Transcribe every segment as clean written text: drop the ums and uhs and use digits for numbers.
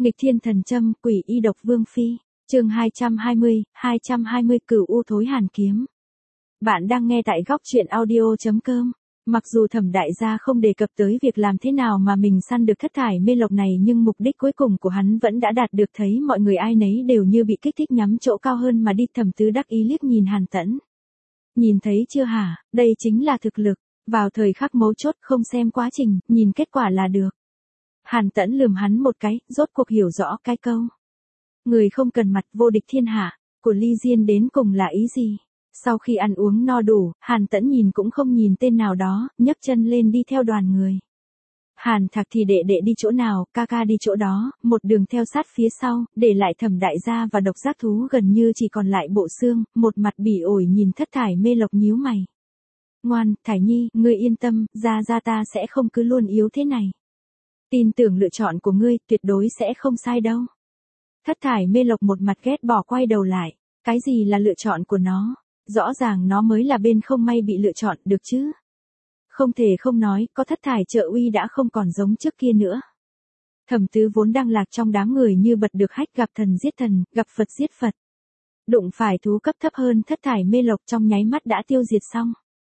Nghịch thiên thần châm, quỷ y độc vương phi. Chương 220 Cửu u thối hàn kiếm. Bạn đang nghe tại góc truyện audio.com. Mặc dù Thẩm đại gia không đề cập tới việc làm thế nào mà mình săn được thất thải mê lộc này, nhưng mục đích cuối cùng của hắn vẫn đã đạt được. Thấy mọi người ai nấy đều như bị kích thích nhắm chỗ cao hơn mà đi, Thẩm Tứ đắc ý liếc nhìn Hàn Tẫn. Nhìn thấy chưa hả, đây chính là thực lực, vào thời khắc mấu chốt không xem quá trình, nhìn kết quả là được. Hàn Tẫn lườm hắn một cái, rốt cuộc hiểu rõ cái câu người không cần mặt vô địch thiên hạ của Ly Diên đến cùng là ý gì. Sau khi ăn uống no đủ, Hàn Tẫn nhìn cũng không nhìn tên nào đó, nhấc chân lên đi theo đoàn người. Hàn Thạc thì đệ đệ đi chỗ nào, ca ca đi chỗ đó, một đường theo sát phía sau, để lại Thẩm đại gia và Độc Giác Thú gần như chỉ còn lại bộ xương, một mặt bỉ ổi nhìn thất thải mê lộc nhíu mày. Ngoan, Thải Nhi, ngươi yên tâm, gia ta sẽ không cứ luôn yếu thế này. Tin tưởng lựa chọn của ngươi, tuyệt đối sẽ không sai đâu. Thất thải mê lộc một mặt ghét bỏ quay đầu lại. Cái gì là lựa chọn của nó? Rõ ràng nó mới là bên không may bị lựa chọn, được chứ? Không thể không nói, có thất thải trợ uy đã không còn giống trước kia nữa. Thẩm Tứ vốn đang lạc trong đám người như bật được hách, gặp thần giết thần, gặp Phật giết Phật. Đụng phải thú cấp thấp hơn thất thải mê lộc trong nháy mắt đã tiêu diệt xong.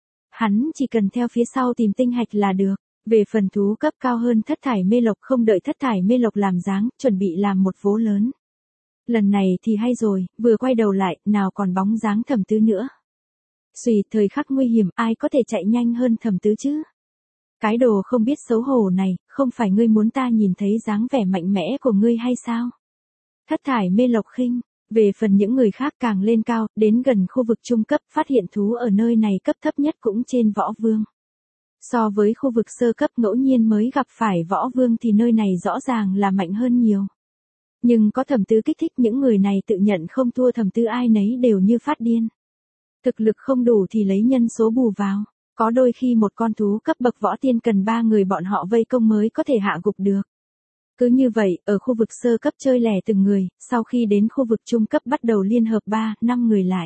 Hắn chỉ cần theo phía sau tìm tinh hạch là được. Về phần thú cấp cao hơn thất thải mê lộc, không đợi thất thải mê lộc làm dáng, chuẩn bị làm một vố lớn. Lần này thì hay rồi, vừa quay đầu lại, nào còn bóng dáng Thẩm Tứ nữa. Xùy, thời khắc nguy hiểm, ai có thể chạy nhanh hơn Thẩm Tứ chứ? Cái đồ không biết xấu hổ này, không phải ngươi muốn ta nhìn thấy dáng vẻ mạnh mẽ của ngươi hay sao? Thất thải mê lộc khinh. Về phần những người khác càng lên cao, đến gần khu vực trung cấp, phát hiện thú ở nơi này cấp thấp nhất cũng trên võ vương. So với khu vực sơ cấp ngẫu nhiên mới gặp phải võ vương thì nơi này rõ ràng là mạnh hơn nhiều. Nhưng có Thẩm Tứ kích thích, những người này tự nhận không thua Thẩm Tứ, ai nấy đều như phát điên. Thực lực không đủ thì lấy nhân số bù vào. Có đôi khi một con thú cấp bậc võ tiên cần 3 người bọn họ vây công mới có thể hạ gục được. Cứ như vậy, ở khu vực sơ cấp chơi lẻ từng người, sau khi đến khu vực trung cấp bắt đầu liên hợp 3-5 người lại.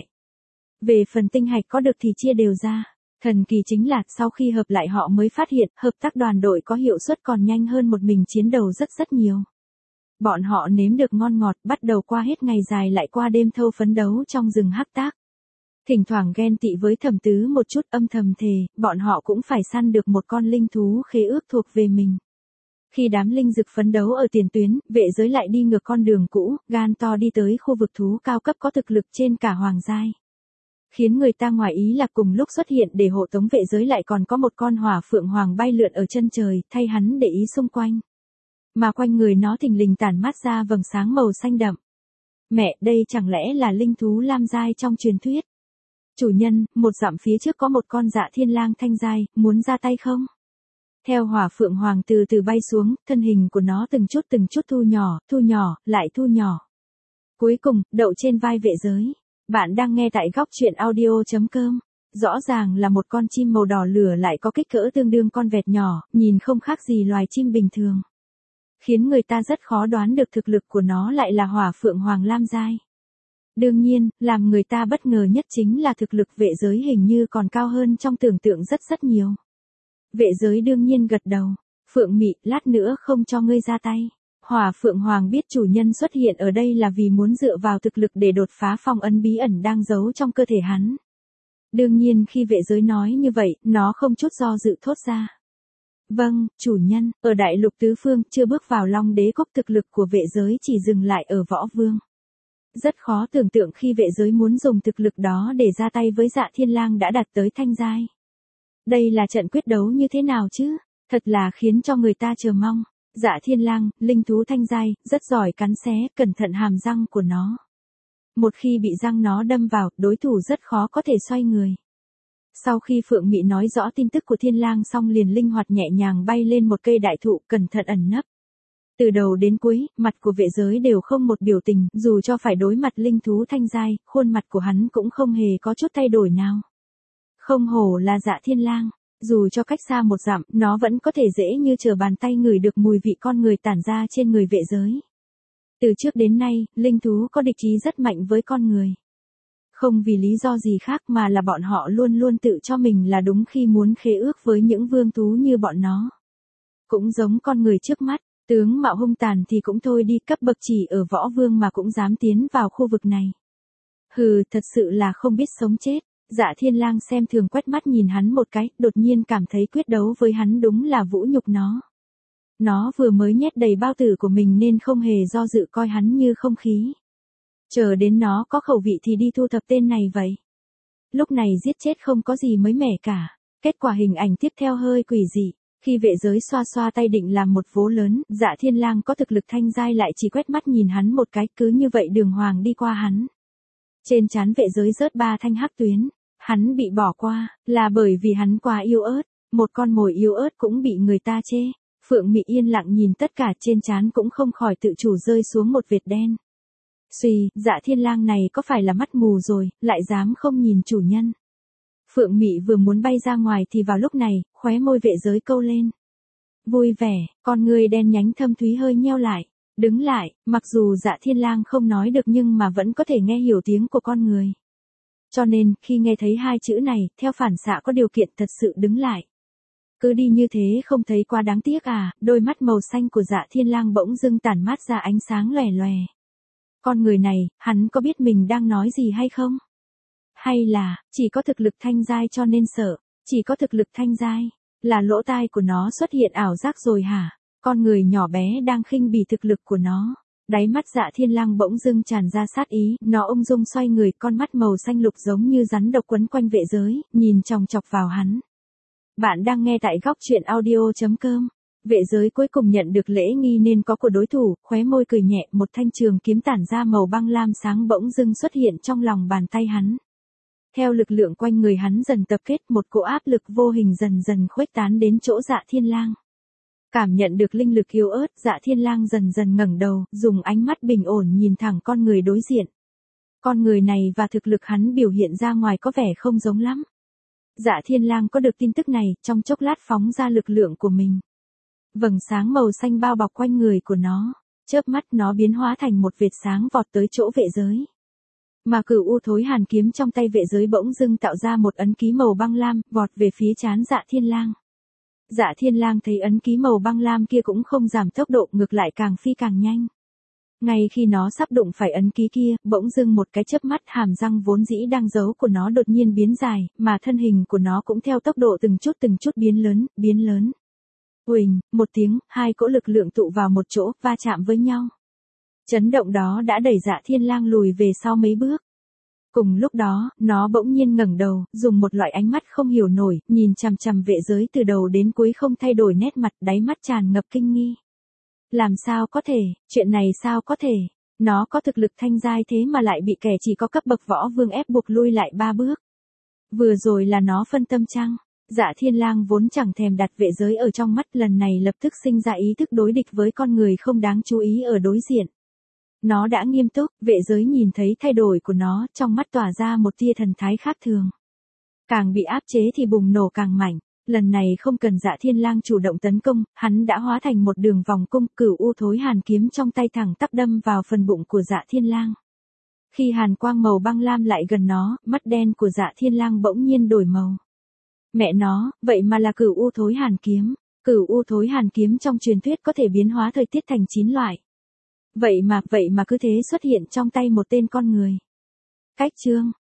Về phần tinh hạch có được thì chia đều ra. Thần kỳ chính là, sau khi hợp lại họ mới phát hiện, hợp tác đoàn đội có hiệu suất còn nhanh hơn một mình chiến đấu rất nhiều. Bọn họ nếm được ngon ngọt, bắt đầu qua hết ngày dài lại qua đêm thâu phấn đấu trong rừng hắc tác. Thỉnh thoảng ghen tị với Thẩm Tứ một chút, âm thầm thề, bọn họ cũng phải săn được một con linh thú khế ước thuộc về mình. Khi đám linh dực phấn đấu ở tiền tuyến, vệ giới lại đi ngược con đường cũ, gan to đi tới khu vực thú cao cấp có thực lực trên cả hoàng giai. Khiến người ta ngoài ý là cùng lúc xuất hiện để hộ tống vệ giới lại còn có một con hỏa phượng hoàng bay lượn ở chân trời, thay hắn để ý xung quanh. Mà quanh người nó thình lình tản mát ra vầng sáng màu xanh đậm. Mẹ, đây chẳng lẽ là linh thú lam giai trong truyền thuyết? Chủ nhân, một dặm phía trước có một con Dạ Thiên Lang thanh giai, muốn ra tay không? Theo hỏa phượng hoàng từ từ bay xuống, thân hình của nó từng chút thu nhỏ, lại thu nhỏ. Cuối cùng, đậu trên vai vệ giới. Bạn đang nghe tại góc truyện audio.com. Rõ ràng là một con chim màu đỏ lửa lại có kích cỡ tương đương con vẹt nhỏ, nhìn không khác gì loài chim bình thường. Khiến người ta rất khó đoán được thực lực của nó lại là hỏa phượng hoàng lam giai. Đương nhiên, làm người ta bất ngờ nhất chính là thực lực vệ giới hình như còn cao hơn trong tưởng tượng rất nhiều. Vệ giới đương nhiên gật đầu. Phượng Mị, lát nữa không cho ngươi ra tay. Hỏa Phượng Hoàng biết chủ nhân xuất hiện ở đây là vì muốn dựa vào thực lực để đột phá phong ấn bí ẩn đang giấu trong cơ thể hắn. Đương nhiên khi vệ giới nói như vậy, nó không chút do dự thốt ra. Vâng, chủ nhân, ở đại lục tứ phương, chưa bước vào Long Đế Cốc, thực lực của vệ giới chỉ dừng lại ở võ vương. Rất khó tưởng tượng khi vệ giới muốn dùng thực lực đó để ra tay với Dạ Thiên Lang đã đạt tới thanh giai. Đây là trận quyết đấu như thế nào chứ? Thật là khiến cho người ta chờ mong. Dạ Thiên Lang, linh thú thanh giai, rất giỏi cắn xé, cẩn thận hàm răng của nó. Một khi bị răng nó đâm vào, đối thủ rất khó có thể xoay người. Sau khi Phượng Mị nói rõ tin tức của Thiên Lang xong liền linh hoạt nhẹ nhàng bay lên một cây đại thụ, cẩn thận ẩn nấp. Từ đầu đến cuối, mặt của vệ giới đều không một biểu tình, dù cho phải đối mặt linh thú thanh giai, khuôn mặt của hắn cũng không hề có chút thay đổi nào. Không hổ là Dạ Thiên Lang, dù cho cách xa một dặm, nó vẫn có thể dễ như trở bàn tay ngửi được mùi vị con người tản ra trên người vệ giới. Từ trước đến nay, linh thú có địch ý rất mạnh với con người. Không vì lý do gì khác mà là bọn họ luôn luôn tự cho mình là đúng khi muốn khế ước với những vương thú như bọn nó. Cũng giống con người trước mắt, Tướng mạo hung tàn thì cũng thôi đi, cấp bậc chỉ ở võ vương mà cũng dám tiến vào khu vực này. Hừ, thật sự là không biết sống chết. Dạ Thiên Lang xem thường quét mắt nhìn hắn một cái, đột nhiên cảm thấy quyết đấu với hắn đúng là vũ nhục nó. Nó vừa mới nhét đầy bao tử của mình nên không hề do dự coi hắn như không khí. Chờ đến nó có khẩu vị thì đi thu thập tên này vậy. Lúc này giết chết không có gì mới mẻ cả. Kết quả hình ảnh tiếp theo hơi quỷ dị. Khi vệ giới xoa xoa tay định làm một vố lớn, Dạ Thiên Lang có thực lực thanh giai lại chỉ quét mắt nhìn hắn một cái, cứ như vậy đường hoàng đi qua hắn. Trên trán vệ giới rớt 3 thanh hắc tuyến. Hắn bị bỏ qua, là bởi vì hắn quá yếu ớt. Một con mồi yếu ớt cũng bị người ta chê. Phượng Mị yên lặng nhìn tất cả, trên trán cũng không khỏi tự chủ rơi xuống một vệt đen. Suy, Dạ Thiên Lang này có phải là mắt mù rồi, lại dám không nhìn chủ nhân. Phượng Mị vừa muốn bay ra ngoài thì vào lúc này, khóe môi vệ giới câu lên. Vui vẻ, con người đen nhánh thâm thúy hơi nheo lại. Đứng lại, mặc dù Dạ Thiên Lang không nói được nhưng mà vẫn có thể nghe hiểu tiếng của con người. Cho nên, khi nghe thấy 2 chữ này, theo phản xạ có điều kiện thật sự đứng lại. Cứ đi như thế không thấy quá đáng tiếc à, đôi mắt màu xanh của Dạ Thiên Lang bỗng dưng tản mát ra ánh sáng lòe lòe. Con người này, hắn có biết mình đang nói gì hay không? Hay là, chỉ có thực lực thanh giai cho nên sợ, chỉ có thực lực thanh giai, là lỗ tai của nó xuất hiện ảo giác rồi hả? Con người nhỏ bé đang khinh bỉ thực lực của nó. Đáy mắt Dạ Thiên Lang bỗng dưng tràn ra sát ý, nó ung dung xoay người, con mắt màu xanh lục giống như rắn độc quấn quanh vệ giới, nhìn chòng chọc vào hắn. Bạn đang nghe tại góc truyện audio.com. Vệ giới cuối cùng nhận được lễ nghi nên có của đối thủ, khóe môi cười nhẹ, một thanh trường kiếm tản ra màu băng lam sáng bỗng dưng xuất hiện trong lòng bàn tay hắn. Theo lực lượng quanh người hắn dần tập kết, một cỗ áp lực vô hình dần dần khuếch tán đến chỗ Dạ Thiên Lang. Cảm nhận được linh lực yếu ớt, Dạ Thiên Lang dần dần ngẩng đầu, dùng ánh mắt bình ổn nhìn thẳng con người đối diện. Con người này và thực lực hắn biểu hiện ra ngoài có vẻ không giống lắm. Dạ Thiên Lang có được tin tức này, trong chốc lát phóng ra lực lượng của mình. Vầng sáng màu xanh bao bọc quanh người của nó, chớp mắt nó biến hóa thành một vệt sáng vọt tới chỗ vệ giới. Mà Cửu U Thối Hàn kiếm trong tay vệ giới bỗng dưng tạo ra một ấn ký màu băng lam, vọt về phía trán Dạ Thiên Lang. Dạ Thiên Lang thấy ấn ký màu băng lam kia cũng không giảm tốc độ, ngược lại càng phi càng nhanh. Ngay khi nó sắp đụng phải ấn ký kia, bỗng dưng một cái chớp mắt, hàm răng vốn dĩ đang giấu của nó đột nhiên biến dài, mà thân hình của nó cũng theo tốc độ từng chút biến lớn. Uỳnh, một tiếng, 2 cỗ lực lượng tụ vào một chỗ, va chạm với nhau. Chấn động đó đã đẩy Dạ Thiên Lang lùi về sau mấy bước. Cùng lúc đó, nó bỗng nhiên ngẩng đầu, dùng một loại ánh mắt không hiểu nổi, nhìn chằm chằm vệ giới từ đầu đến cuối không thay đổi nét mặt, đáy mắt tràn ngập kinh nghi. Làm sao có thể, chuyện này sao có thể, nó có thực lực thanh giai thế mà lại bị kẻ chỉ có cấp bậc võ vương ép buộc lui lại 3 bước. Vừa rồi là nó phân tâm chăng? Dạ Thiên Lang vốn chẳng thèm đặt vệ giới ở trong mắt, lần này lập tức sinh ra ý thức đối địch với con người không đáng chú ý ở đối diện. Nó đã nghiêm túc, vệ giới nhìn thấy thay đổi của nó, trong mắt tỏa ra một tia thần thái khác thường. Càng bị áp chế thì bùng nổ càng mạnh. Lần này không cần Dạ Thiên Lang chủ động tấn công, hắn đã hóa thành một đường vòng cung, Cửu U Thối Hàn kiếm trong tay thẳng tắp đâm vào phần bụng của Dạ Thiên Lang. Khi hàn quang màu băng lam lại gần nó, mắt đen của Dạ Thiên Lang bỗng nhiên đổi màu. Mẹ nó, vậy mà là Cửu U Thối Hàn kiếm. Cửu U Thối Hàn kiếm trong truyền thuyết có thể biến hóa thời tiết thành 9 loại. Vậy mà cứ thế xuất hiện trong tay một tên con người. Cách chương